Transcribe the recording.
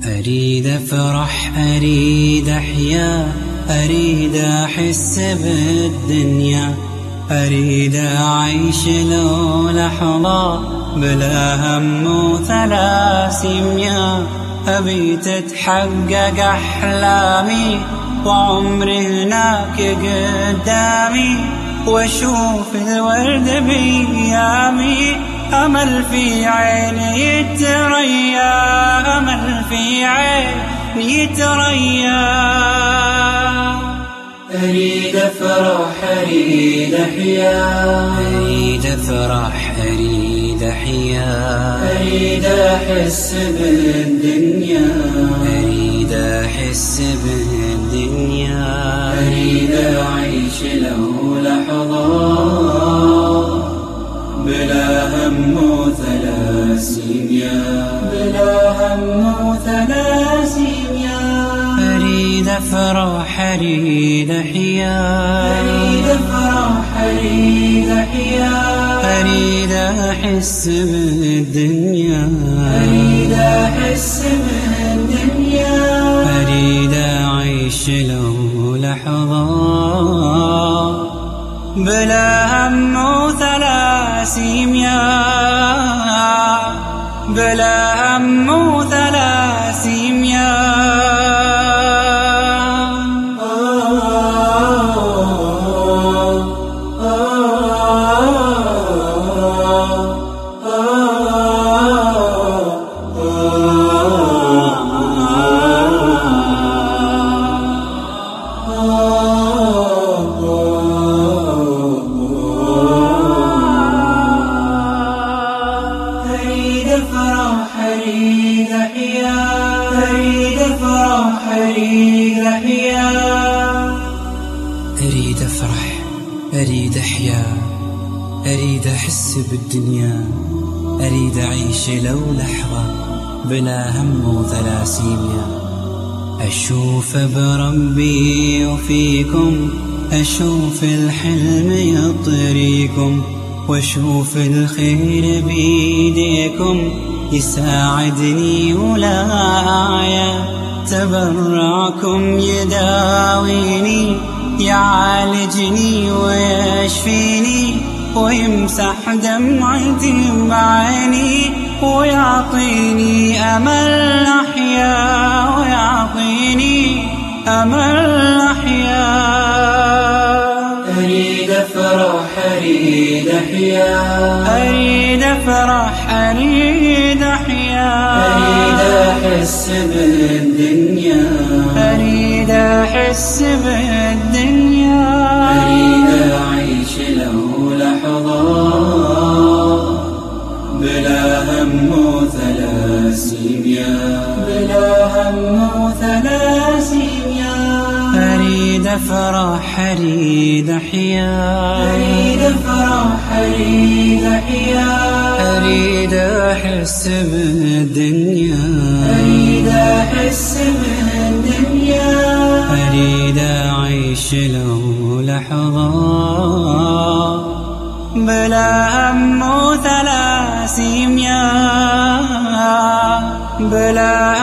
أريد أفرح، أريد أحيا، أريد أحس بالدنيا، أريد أعيش لو لحظة بلا هم وثلاسيميا. أبي تتحقق أحلامي وعمري هناك قدامي، وأشوف الورد بيامي. أمل في عيني يتريا، أمل في عيني يتريا. أريد أفرح، أريد أحيا، أريد أفرح، أريد أحيا، أريد أحس بالدنيا، أريد أحس بالدنيا، أريد أعيش لو لحظة بلا هم وثلاسيميا، بلا هم وثلاسيميا. أريد أفرح، أريد أحيا، أريد أفرح، أريد أحيا، أريد أحس بالدنيا، أريد أحس بالدنيا، أريد أعيش لو لحظة بلا هم وثلاسيميا، بلا هم وثلاسيميا. أريد أفرح، أريد أحيا، أريد أفرح، أريد أحيا. أريد أفرح، أريد أحيا، أريد أحس بالدنيا، أريد أعيش لو لحظة بلا هم وثلاسيميا. أشوف بربي وفيكم، أشوف الحلم يطريكم، وأشوف الخير بيديكم يساعدني ولا أعيا. تبرعكم يداويني، يعالجني ويشفيني، ويمسح دمعتي بعيني، ويعطيني أمل أحيا، ويعطيني أمل أحيا. أريد أفرح، أريد أحيا، أريد أفرح، أريد أحيا، أريد أحس بالدنيا، أريد أحس بالدنيا، أريد أعيش لو لحظة بلا هم وثلاسيميا، بلا هم وثلاسيميا. أريد أفرح، أريد أحيا، أريد أفرح، أريد أحيا، أريد أحس بالدنيا، أريد أحس بالدنيا، أريد أعيش لو لحظة بلا هم وثلاسيميا، بلا